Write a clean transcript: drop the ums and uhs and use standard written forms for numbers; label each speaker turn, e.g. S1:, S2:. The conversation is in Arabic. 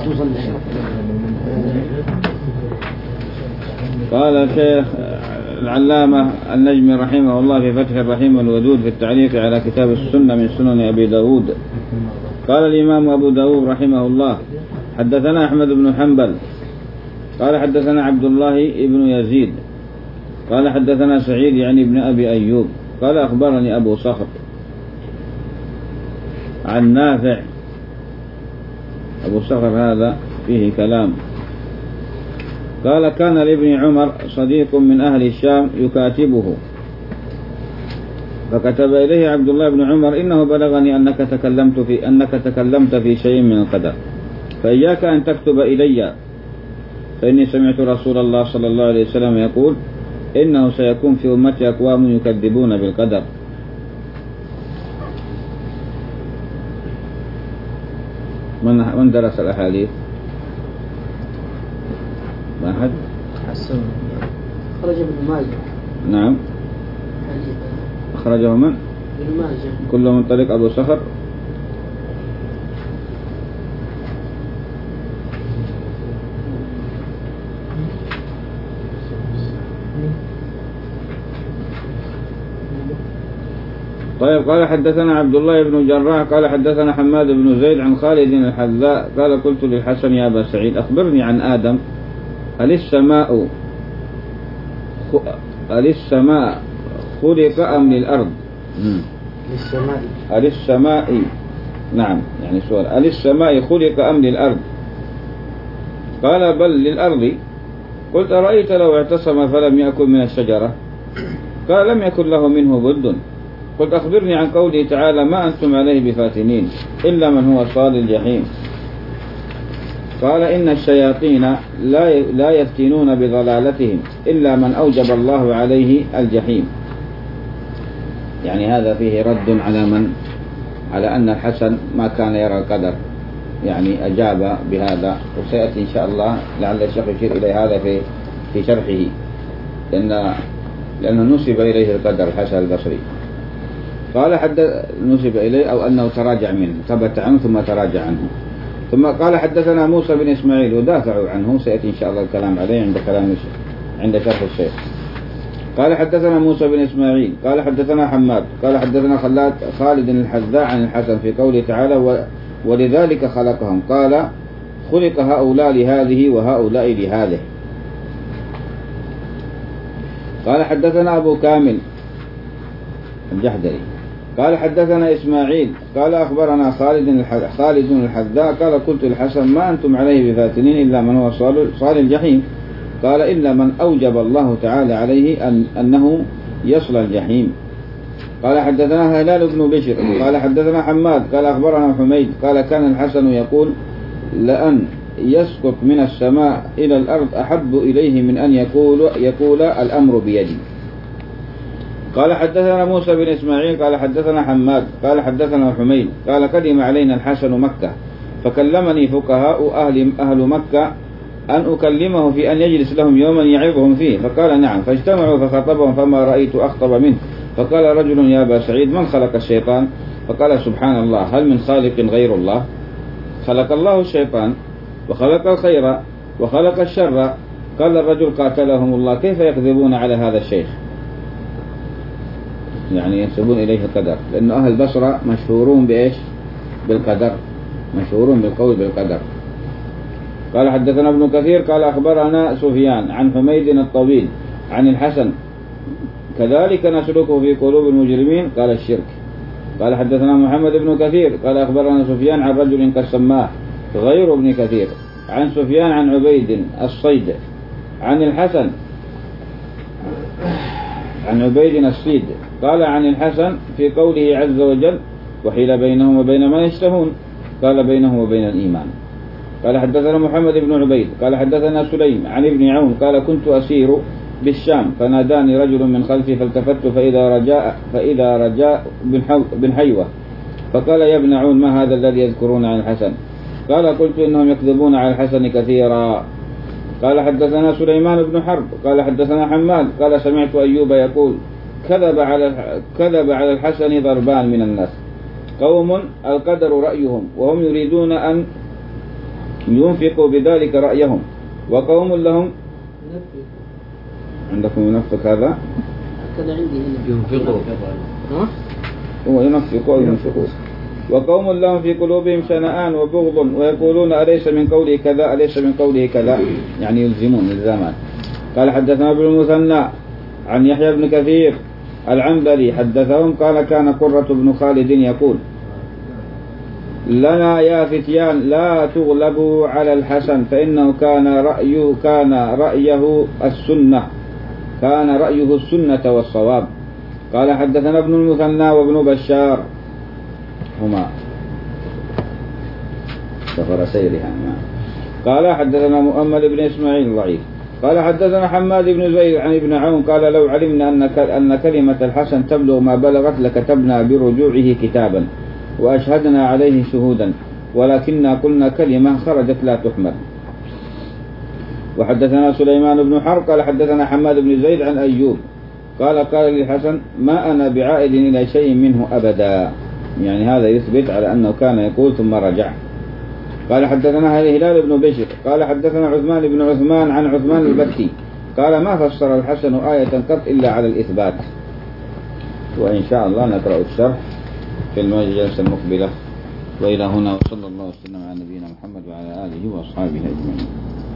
S1: قال الشيخ العلامة النجمي رحمه الله في فتح الرحيم والودود في التعليق على كتاب السنة من سنن أبي داود. قال الإمام أبو داود رحمه الله: حدثنا أحمد بن حنبل قال حدثنا عبد الله بن يزيد قال حدثنا سعيد يعني ابن أبي أيوب قال أخبرني أبو صخر عن نافع. أبو صخر هذا فيه كلام. قال: كان لابن عمر صديق من أهل الشام يكاتبه، فكتب إليه عبد الله بن عمر: إنه بلغني أنك تكلمت في شيء من القدر، فإياك أن تكتب إلي، فإني سمعت رسول الله صلى الله عليه وسلم يقول: إنه سيكون في أمتي أقوام يكذبون بالقدر. من درس الأحاديث؟ ما أحد؟
S2: خرج ابن ماجه.
S1: نعم. أخرجه من؟
S2: ابن ماجه.
S1: كله من طريق أبو صخر. طيب. قال حدثنا عبد الله بن جراح قال حدثنا حماد بن زيد عن خالد الحذاء قال: قلت للحسن: يا أبا سعيد، أخبرني عن آدم، هل السماء خلق أم للأرض؟ هل السماء، نعم يعني سؤال، هل السماء خلق أم للأرض؟ قال: بل للأرض. قلت: أرأيت لو اعتصم فلم يأكل من الشجرة؟ قال: لم يكن له منه بد. قلت: أخبرني عن قوله تعالى: ما أنتم عليه بفاتنين إلا من هو صال الجحيم. قال: إن الشياطين لا يفتنون بضلالتهم إلا من أوجب الله عليه الجحيم. يعني هذا فيه رد على أن الحسن ما كان يرى القدر، يعني أجاب بهذا، وسيأتي إن شاء الله لعل الشيخ يشير إلى هذا في شرحه، لأنه نسب إليه القدر الحسن البصري. قال: نسب إليه أو أنه تراجع منه، ثبت عنه ثم تراجع عنه. ثم قال: حدثنا موسى بن إسماعيل، ودافعوا عنه، سيأتي إن شاء الله الكلام عليه عند شرح الشيخ. قال: حدثنا موسى بن إسماعيل قال حدثنا حماد قال حدثنا خالد الحذاء عن الحسن في قوله تعالى: ولذلك خلقهم. قال: خلق هؤلاء لهذه وهؤلاء لهذه. قال: حدثنا أبو كامل الجحدري قال حدثنا إسماعيل قال أخبرنا خالد الحذاء قال: قلت الحسن: ما أنتم عليه بفاتنين إلا من هو صال الجحيم. قال: إلا من أوجب الله تعالى عليه أنه يصل الجحيم. قال: حدثنا هلال بن بشر قال حدثنا حماد قال أخبرنا حميد قال: كان الحسن يقول: لأن يسقط من السماء إلى الأرض أحب إليه من أن يقول الأمر بيدي. قال: حدثنا موسى بن إسماعيل قال حدثنا حماد قال حدثنا حميد قال: قدم علينا الحسن مكة، فكلمني فقهاء أهل مكة أن أكلمه في أن يجلس لهم يوما يعظهم فيه، فقال: نعم. فاجتمعوا فخطبهم فما رأيت أخطب منه. فقال رجل: يا أبا سعيد، من خلق الشيطان؟ فقال: سبحان الله، هل من خالق غير الله؟ خلق الله الشيطان وخلق الخير وخلق الشر. قال الرجل: قاتلهم الله، كيف يكذبون على هذا الشيخ؟ يعني ينسبون إليه القدر، لأن أهل البصرة مشهورون بإيش؟ بالقدر، مشهورون بالقول بالقدر. قال: حدثنا ابن كثير قال أخبرنا سفيان عن حميد الطويل عن الحسن: كذلك نسلكه في قلوب المجرمين قال: الشرك. قال: حدثنا محمد بن كثير قال أخبرنا سفيان عن رجل قد سماه غير ابن كثير عن سفيان عن عبيد الصيد عن الحسن عن عبيد الصيد قال عن الحسن في قوله عز وجل: وحيل بينهم وبين ما يشتهون. قال: بينهم وبين الإيمان. قال: حدثنا محمد بن عبيد قال حدثنا سليم عن ابن عون قال: كنت أسير بالشام فناداني رجل من خلفي فالتفت فإذا رجاء بن حيوة، فقال: يا ابن عون، ما هذا الذي يذكرون عن الحسن؟ قال: قلت: إنهم يكذبون على الحسن كثيرا. قال: حدثنا سليمان بن حرب قال حدثنا حماد قال: سمعت أيوب يقول: كذب على الحسن ضربان من الناس: قوم القدر رأيهم وهم يريدون أن ينفق بذلك رأيهم. وقوم لهم عندكم ينفق هذا
S2: كذا عندي
S3: ينفقوا
S1: هو ينفق أو ينفقون. وقوم لهم في قلوبهم شنآن وبغض ويقولون أليس من قوله كذا أليس من قوله كذا، يعني يلزمون الزمان. قال حدثنا ابن المثنى عن يحيى بن كثير العنبري حدثهم قال كان قرة بن خالد يقول لنا يا فتيان لا تغلبوا على الحسن فإنه كان رأيه السنة والصواب. قال حدثنا ابن المثنى وابن بشار هما سفر سيرها. قال حدثنا مؤمل بن إسماعيل ضعيف. قال حدثنا حماد بن زيد عن ابن عون قال لو علمنا أن كلمة الحسن تبلغ ما بلغت لكتبنا برجوعه كتابا وأشهدنا عليه شهودا، ولكننا قلنا كلمة خرجت لا تحمل. وحدثنا سليمان بن حرب قال حدثنا حماد بن زيد عن أيوب قال للحسن ما أنا بعائد إلى شيء منه أبدا، يعني هذا يثبت على أنه كان يقول ثم رجع. قال حدثنا هلال بن بشر قال حدثنا عثمان بن عثمان عن عثمان البكي قال ما فسر الحسن آية قط إلا على الإثبات. وإن شاء الله نقرأ الشرح في المجلس المقبلة. وإلى هنا وصلى الله وسلم على نبينا محمد وعلى آله وأصحابه أجمعين.